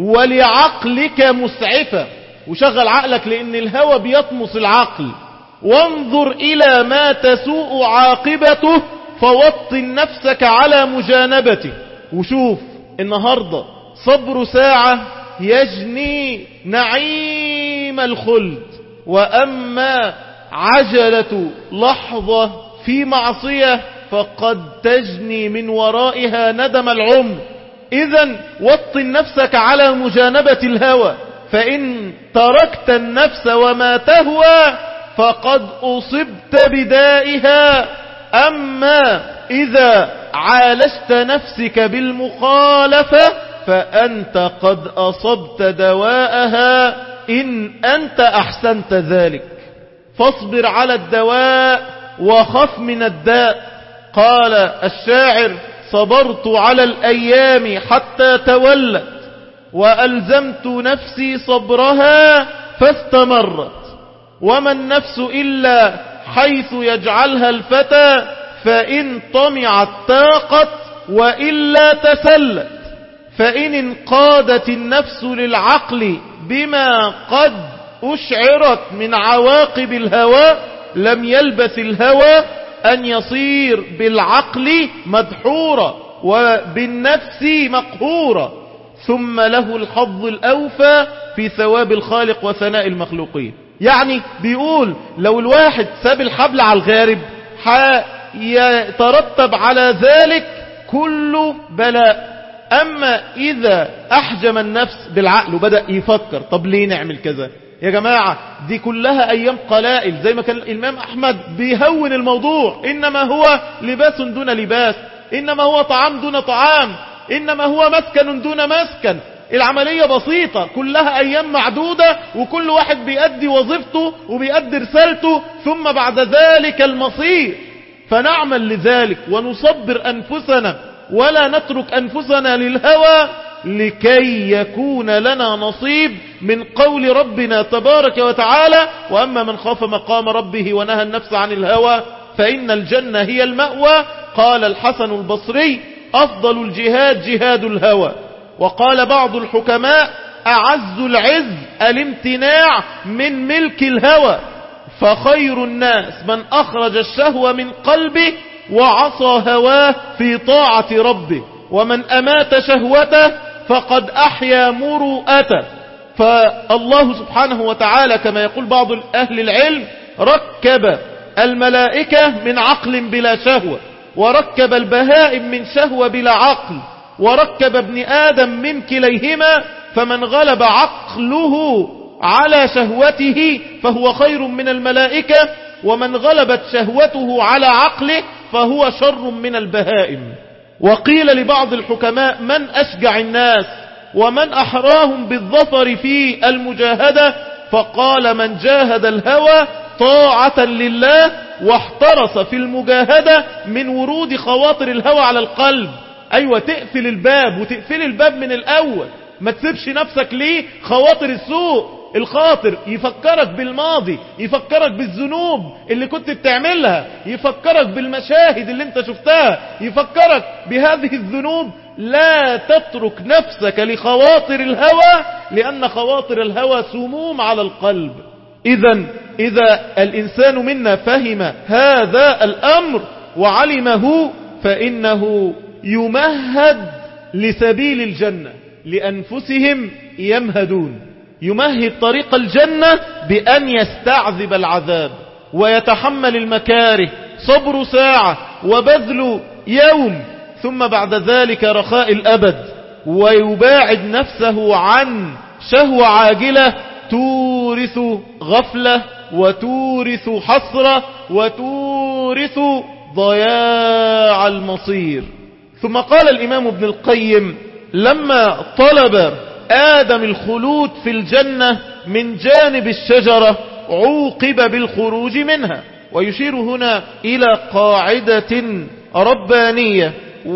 ولعقلك مسعفة، وشغل عقلك لأن الهوى بيطمس العقل. وانظر إلى ما تسوء عاقبته فوطن نفسك على مجانبته. وشوف النهاردة صبر ساعة يجني نعيم الخلد، وأما عجلة لحظة في معصية فقد تجني من ورائها ندم العمر. إذن وطن نفسك على مجانبة الهوى، فإن تركت النفس وما تهوى فقد أصبت بدائها. أما إذا عالجت نفسك بالمخالفة فأنت قد أصبت دواءها إن أنت أحسنت ذلك. فاصبر على الدواء وخف من الداء. قال الشاعر: صبرت على الأيام حتى تولت وألزمت نفسي صبرها فاستمرت، وما النفس إلا حيث يجعلها الفتى، فإن طمعت تاقت وإلا تسلت. فإن انقادت النفس للعقل بما قد أشعرت من عواقب الهوى لم يلبث الهوى أن يصير بالعقل مدحورا وبالنفس مقهورا، ثم له الحظ الأوفى في ثواب الخالق وثناء المخلوقين. يعني بيقول لو الواحد ساب الحبل على الغارب يترتب على ذلك كل بلاء. أما إذا أحجم النفس بالعقل وبدأ يفكر طب ليه نعمل كذا يا جماعة، دي كلها أيام قلائل، زي ما كان الإمام أحمد بيهون الموضوع: إنما هو لباس دون لباس، إنما هو طعام دون طعام، إنما هو مسكن دون مسكن. العملية بسيطة، كلها أيام معدودة، وكل واحد بيأدي وظيفته وبيأدي رسالته، ثم بعد ذلك المصير. فنعمل لذلك ونصبر أنفسنا ولا نترك أنفسنا للهوى لكي يكون لنا نصيب من قول ربنا تبارك وتعالى: وأما من خاف مقام ربه ونهى النفس عن الهوى فإن الجنة هي المأوى. قال الحسن البصري: أفضل الجهاد جهاد الهوى. وقال بعض الحكماء: أعز العز الامتناع من ملك الهوى. فخير الناس من أخرج الشهوة من قلبه وعصى هواه في طاعة ربه، ومن أمات شهوته فقد أحيا مروءته. فالله سبحانه وتعالى كما يقول بعض أهل العلم ركب الملائكة من عقل بلا شهوة، وركب البهائم من شهوة بلا عقل، وركب ابن آدم من كليهما، فمن غلب عقله على شهوته فهو خير من الملائكة، ومن غلبت شهوته على عقله فهو شر من البهائم. وقيل لبعض الحكماء: من أشجع الناس ومن أحراهم بالظفر في المجاهدة؟ فقال: من جاهد الهوى طاعة لله واحترس في المجاهدة من ورود خواطر الهوى على القلب. أيوة، تقفل الباب وتقفل الباب من الأول، ما تسيبش نفسك ليه خواطر السوء. الخاطر يفكرك بالماضي، يفكرك بالذنوب اللي كنت بتعملها، يفكرك بالمشاهد اللي انت شفتها، يفكرك بهذه الذنوب. لا تترك نفسك لخواطر الهوى، لأن خواطر الهوى سموم على القلب. إذا الإنسان منا فهم هذا الأمر وعلمه فإنه يمهد لسبيل الجنة، لأنفسهم يمهدون. يمهد طريق الجنة بأن يستعذب العذاب ويتحمل المكاره، صبر ساعة وبذل يوم، ثم بعد ذلك رخاء الأبد، ويباعد نفسه عن شهوة عاجلة تورث غفلة وتورث حسرة وتورث ضياع المصير. ثم قال الإمام ابن القيم: لما طلب آدم الخلود في الجنة من جانب الشجرة عوقب بالخروج منها. ويشير هنا إلى قاعدة ربانية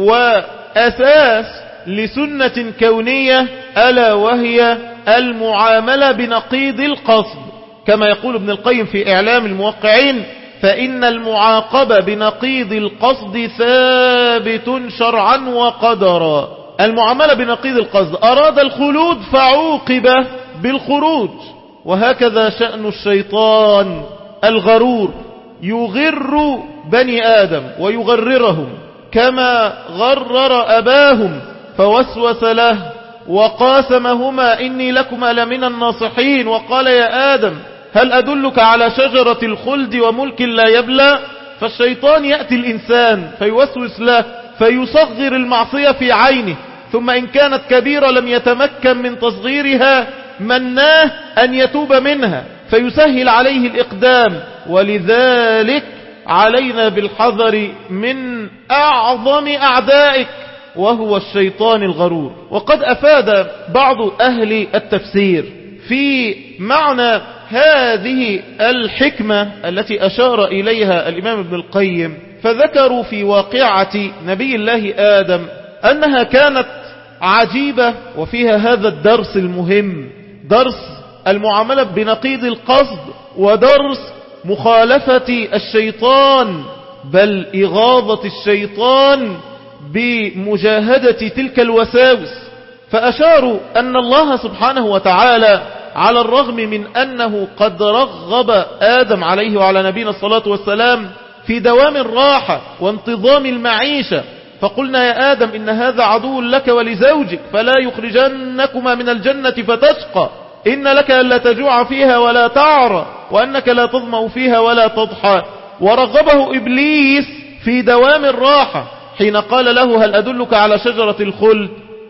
وأساس لسنة كونية، ألا وهي المعاملة بنقيض القصد. كما يقول ابن القيم في إعلام الموقعين: فإن المعاقبة بنقيض القصد ثابت شرعا وقدرا. المعاملة بنقيض القصد، أراد الخلود فعوقب بالخروج. وهكذا شأن الشيطان الغرور، يغر بني آدم ويغررهم كما غرر أباهم، فوسوس له وقاسمهما إني لكما لمن الناصحين، وقال يا آدم هل أدلك على شجرة الخلد وملك لا يبلى؟ فالشيطان يأتي الإنسان فيوسوس له فيصغر المعصية في عينه، ثم إن كانت كبيرة لم يتمكن من تصغيرها مناه أن يتوب منها فيسهل عليه الإقدام. ولذلك علينا بالحذر من أعظم أعدائك وهو الشيطان الغرور. وقد أفاد بعض أهل التفسير في معنى هذه الحكمة التي أشار إليها الإمام ابن القيم، فذكروا في واقعة نبي الله آدم أنها كانت عجيبة، وفيها هذا الدرس المهم، درس المعاملة بنقيض القصد، ودرس مخالفة الشيطان بل إغاظة الشيطان بمجاهدة تلك الوساوس. فأشاروا أن الله سبحانه وتعالى على الرغم من أنه قد رغب آدم عليه وعلى نبينا الصلاة والسلام في دوام الراحة وانتظام المعيشة، فقلنا يا آدم إن هذا عدو لك ولزوجك فلا يخرجنكما من الجنة فتشقى، إن لك ألا تجوع فيها ولا تعرى وأنك لا تظمأ فيها ولا تضحى. ورغبه إبليس في دوام الراحة حين قال له هل أدلك على شجرة الخلد،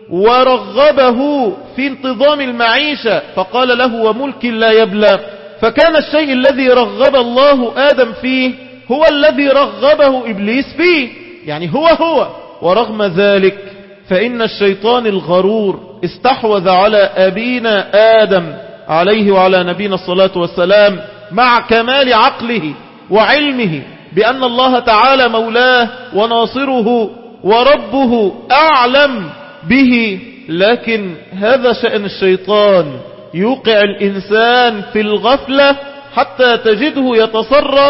ورغبه في انتظام المعيشة فقال له وملك لا يبلى. فكان الشيء الذي رغب الله آدم فيه هو الذي رغبه إبليس فيه، يعني هو. ورغم ذلك فإن الشيطان الغرور استحوذ على أبينا آدم عليه وعلى نبينا الصلاة والسلام مع كمال عقله وعلمه بأن الله تعالى مولاه وناصره وربه أعلم به. لكن هذا شأن الشيطان، يوقع الإنسان في الغفلة حتى تجده يتصرف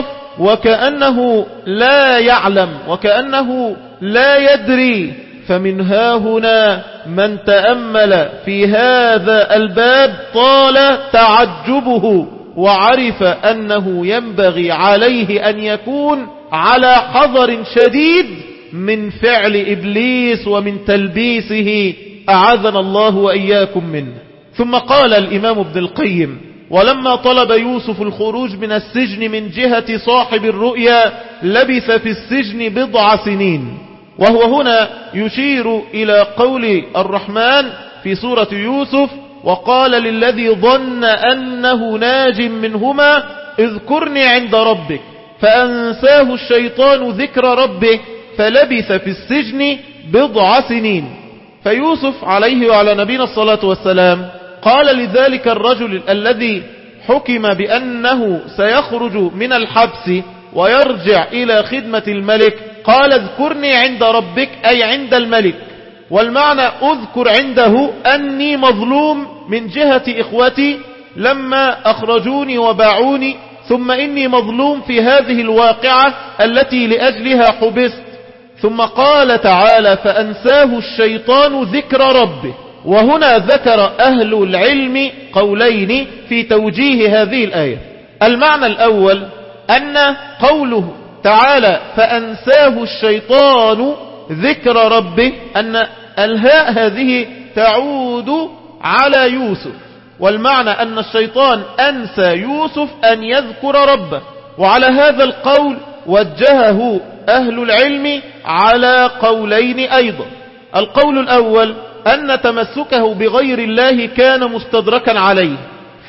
وكأنه لا يعلم وكأنه لا يدري. فمن ها هنا من تأمل في هذا الباب طال تعجبه وعرف أنه ينبغي عليه أن يكون على حذر شديد من فعل إبليس ومن تلبيسه، أعاذنا الله وإياكم منه. ثم قال الإمام ابن القيم ولما طلب يوسف الخروج من السجن من جهة صاحب الرؤيا لبث في السجن 10 سنين. وهو هنا يشير إلى قول الرحمن في سورة يوسف وقال للذي ظن أنه ناج منهما اذكرني عند ربك فأنساه الشيطان ذكر ربه فلبث في السجن 10 سنين. فيوسف عليه وعلى نبينا الصلاة والسلام قال لذلك الرجل الذي حكم بأنه سيخرج من الحبس ويرجع إلى خدمة الملك قال اذكرني عند ربك أي عند الملك. والمعنى اذكر عنده أني مظلوم من جهة إخوتي لما أخرجوني وباعوني، ثم إني مظلوم في هذه الواقعة التي لأجلها حبست. ثم قال تعالى فأنساه الشيطان ذكر ربه. وهنا ذكر أهل العلم قولين في توجيه هذه الآية. المعنى الأول أن قوله تعالى فأنساه الشيطان ذكر ربه أن الهاء هذه تعود على يوسف، والمعنى أن الشيطان أنسى يوسف أن يذكر ربه. وعلى هذا القول وجهه أهل العلم على قولين أيضا. القول الأول أن تمسكه بغير الله كان مستدركا عليه،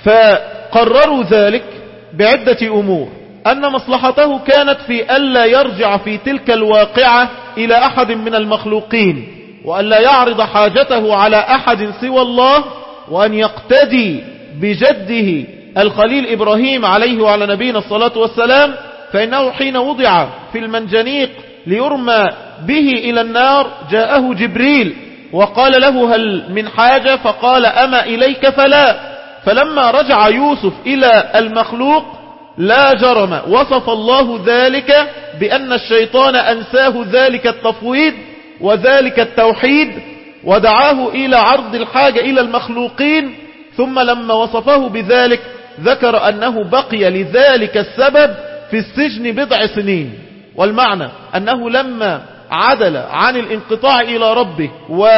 فقرروا ذلك بعدة أمور. أن مصلحته كانت في ألا يرجع في تلك الواقعة إلى أحد من المخلوقين، وألا يعرض حاجته على أحد سوى الله، وأن يقتدي بجده الخليل إبراهيم عليه وعلى نبينا الصلاة والسلام، فإنه حين وضع في المنجنيق ليرمى به إلى النار جاءه جبريل وقال له هل من حاجة؟ فقال أما إليك فلا. فلما رجع يوسف إلى المخلوق لا جرم وصف الله ذلك بأن الشيطان أنساه ذلك التفويض وذلك التوحيد ودعاه إلى عرض الحاجة إلى المخلوقين. ثم لما وصفه بذلك ذكر أنه بقي لذلك السبب في السجن 10 سنين. والمعنى أنه لما عدل عن الانقطاع إلى ربه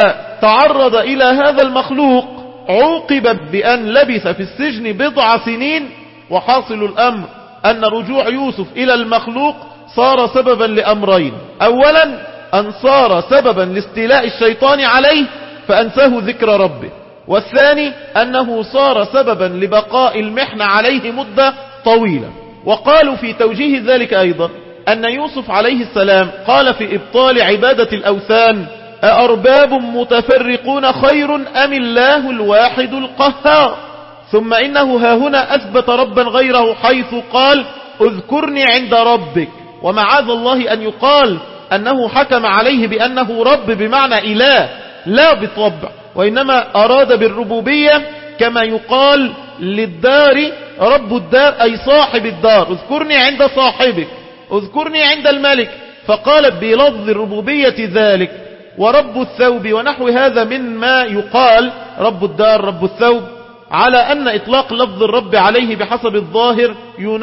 وتعرض إلى هذا المخلوق عوقب بأن لبث في السجن بضع سنين. وحاصل الأمر أن رجوع يوسف إلى المخلوق صار سببا لأمرين: أولا أن صار سببا لاستيلاء الشيطان عليه فأنساه ذكر ربه، والثاني أنه صار سببا لبقاء المحنة عليه مدة طويلة. وقالوا في توجيه ذلك أيضا أن يوسف عليه السلام قال في إبطال عبادة الأوثان: أأرباب متفرقون خير أم الله الواحد القهار؟ ثم إنه هاهنا أثبت ربا غيره حيث قال: اذكرني عند ربك. ومعاذ الله أن يقال أنه حكم عليه بأنه رب بمعنى إله لا بطبع، وإنما أراد بالربوبية كما يقال للدار رب الدار أي صاحب الدار، اذكرني عند صاحبك، اذكرني عند الملك، فقال بلفظ الربوبية ذلك. ورب الثوب ونحو هذا مما يقال رب الدار رب الثوب، على أن إطلاق لفظ الرب عليه بحسب الظاهر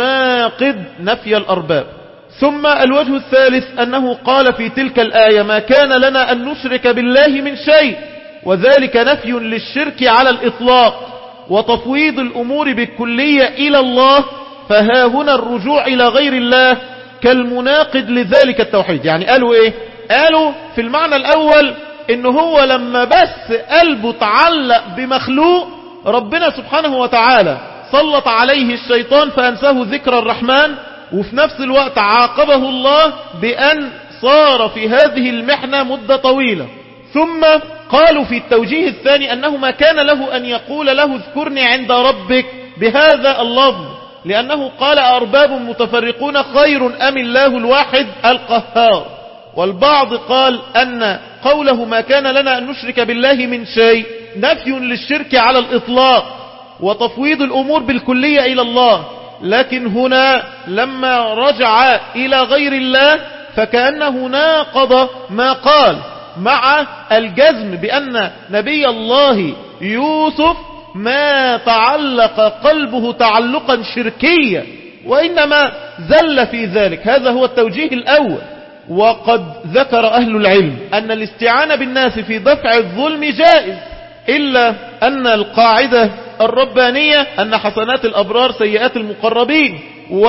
يناقض نفي الأرباب. ثم الوجه الثالث أنه قال في تلك الآية: ما كان لنا أن نشرك بالله من شيء، وذلك نفي للشرك على الإطلاق وتفويض الأمور بالكلية إلى الله، فها هنا الرجوع إلى غير الله كالمناقض لذلك التوحيد. يعني قالوا إيه؟ قالوا في المعنى الأول إنه هو لما بس قلبه تعلق بمخلوق ربنا سبحانه وتعالى سلط عليه الشيطان فأنساه ذكر الرحمن، وفي نفس الوقت عاقبه الله بأن صار في هذه المحنة مدة طويلة. ثم قالوا في التوجيه الثاني أنه ما كان له أن يقول له اذكرني عند ربك بهذا اللفظ، لأنه قال أرباب متفرقون خير أم الله الواحد القهار. والبعض قال أن قوله ما كان لنا أن نشرك بالله من شيء نفي للشرك على الإطلاق وتفويض الأمور بالكلية إلى الله، لكن هنا لما رجع إلى غير الله فكأنه ناقض ما قال، مع الجزم بأن نبي الله يوسف ما تعلق قلبه تعلقا شركيا، وإنما زل في ذلك. هذا هو التوجيه الأول. وقد ذكر أهل العلم أن الاستعانة بالناس في دفع الظلم جائز، إلا أن القاعدة الربانية أن حسنات الأبرار سيئات المقربين،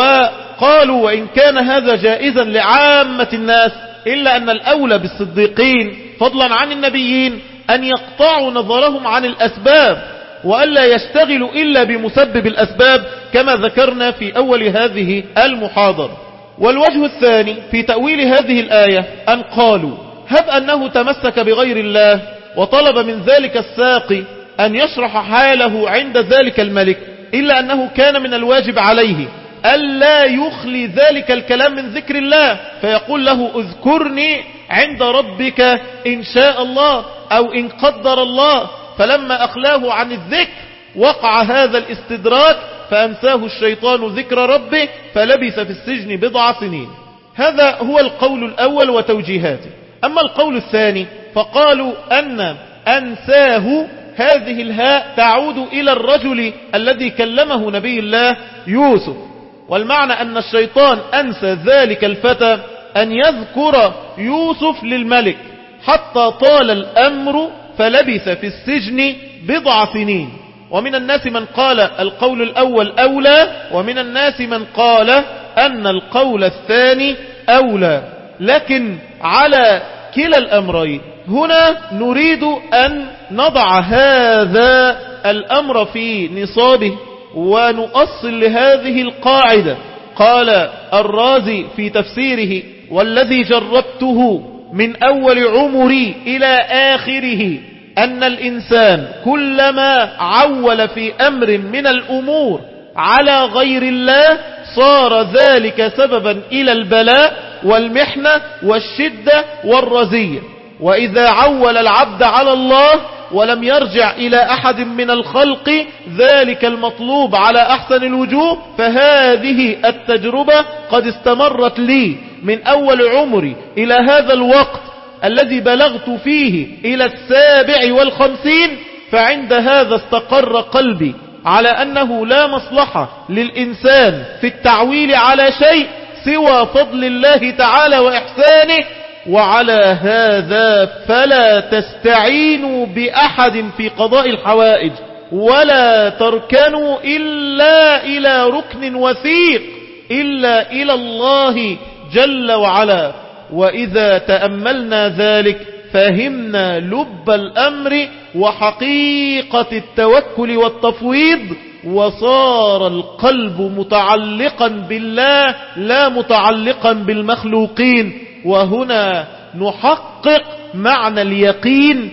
وقالوا وإن كان هذا جائزا لعامة الناس إلا أن الأولى بالصديقين فضلا عن النبيين أن يقطعوا نظرهم عن الأسباب وألا يشتغلوا إلا بمسبب الأسباب كما ذكرنا في أول هذه المحاضرة. والوجه الثاني في تأويل هذه الآية أن قالوا هب أنه تمسك بغير الله وطلب من ذلك الساقي أن يشرح حاله عند ذلك الملك، إلا أنه كان من الواجب عليه ألا يخلي ذلك الكلام من ذكر الله، فيقول له اذكرني عند ربك إن شاء الله أو إن قدر الله. فلما أخلاه عن الذكر وقع هذا الاستدراك فأنساه الشيطان ذكر ربه فلبث في السجن بضع سنين. هذا هو القول الأول وتوجيهاته. أما القول الثاني فقالوا أن أنساه هذه الهاء تعود إلى الرجل الذي كلمه نبي الله يوسف، والمعنى أن الشيطان أنسى ذلك الفتى أن يذكر يوسف للملك حتى طال الأمر فلبث في السجن بضع سنين. ومن الناس من قال القول الأول أولى، ومن الناس من قال أن القول الثاني أولى، لكن على كلا الأمرين هنا نريد أن نضع هذا الأمر في نصابه ونؤصل لهذه القاعدة. قال الرازي في تفسيره والذي جربته من أول عمري إلى آخره أن الإنسان كلما عول في أمر من الأمور على غير الله صار ذلك سببا إلى البلاء والمحنة والشدة والرزية. وإذا عول العبد على الله ولم يرجع إلى أحد من الخلق ذلك المطلوب على أحسن الوجوه، فهذه التجربة قد استمرت لي من أول عمري إلى هذا الوقت الذي بلغت فيه إلى 57، فعند هذا استقر قلبي على أنه لا مصلحة للإنسان في التعويل على شيء سوى فضل الله تعالى وإحسانه. وعلى هذا فلا تستعينوا بأحد في قضاء الحوائج، ولا تركنوا إلا إلى ركن وثيق إلا إلى الله جل وعلا. وإذا تأملنا ذلك فهمنا لب الأمر وحقيقة التوكل والتفويض، وصار القلب متعلقا بالله لا متعلقا بالمخلوقين. وهنا نحقق معنى اليقين،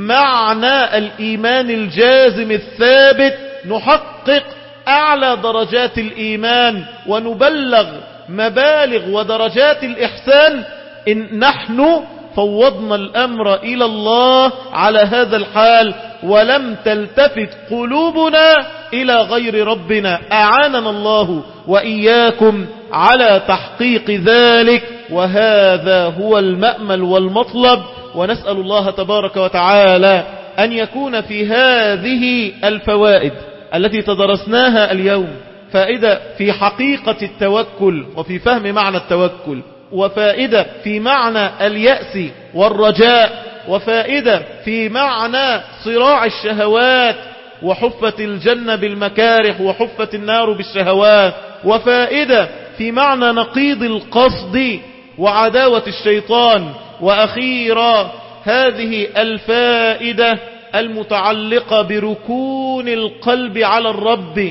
معنى الإيمان الجازم الثابت، نحقق أعلى درجات الإيمان ونبلغ مبالغ ودرجات الإحسان إن نحن فوضنا الأمر إلى الله على هذا الحال، ولم تلتفت قلوبنا إلى غير ربنا. أعاننا الله وإياكم على تحقيق ذلك، وهذا هو المأمل والمطلب. ونسأل الله تبارك وتعالى أن يكون في هذه الفوائد التي تدرسناها اليوم فائدة في حقيقة التوكل وفي فهم معنى التوكل، وفائدة في معنى اليأس والرجاء، وفائدة في معنى صراع الشهوات وحفت الجنة بالمكاره وحفت النار بالشهوات، وفائدة في معنى نقيض القصد وعداوة الشيطان، وأخيرا هذه الفائدة المتعلقة بركون القلب على الرب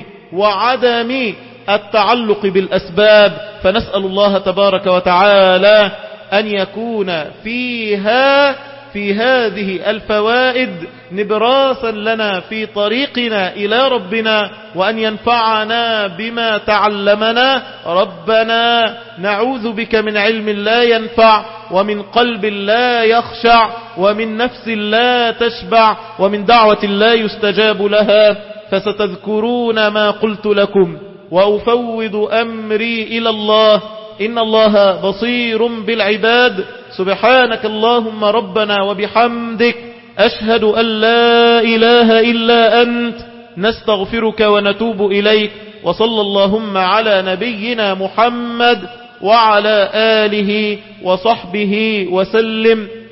وعدم التعلق بالأسباب. فنسأل الله تبارك وتعالى أن يكون فيها في هذه الفوائد نبراسا لنا في طريقنا إلى ربنا، وأن ينفعنا بما تعلمنا. ربنا نعوذ بك من علم لا ينفع، ومن قلب لا يخشع، ومن نفس لا تشبع، ومن دعوة لا يستجاب لها. فستذكرون ما قلت لكم، وأفوض أمري إلى الله، إن الله بصير بالعباد. سبحانك اللهم ربنا وبحمدك، أشهد أن لا إله إلا أنت، نستغفرك ونتوب إليك. وصلى اللهم على نبينا محمد وعلى آله وصحبه وسلم.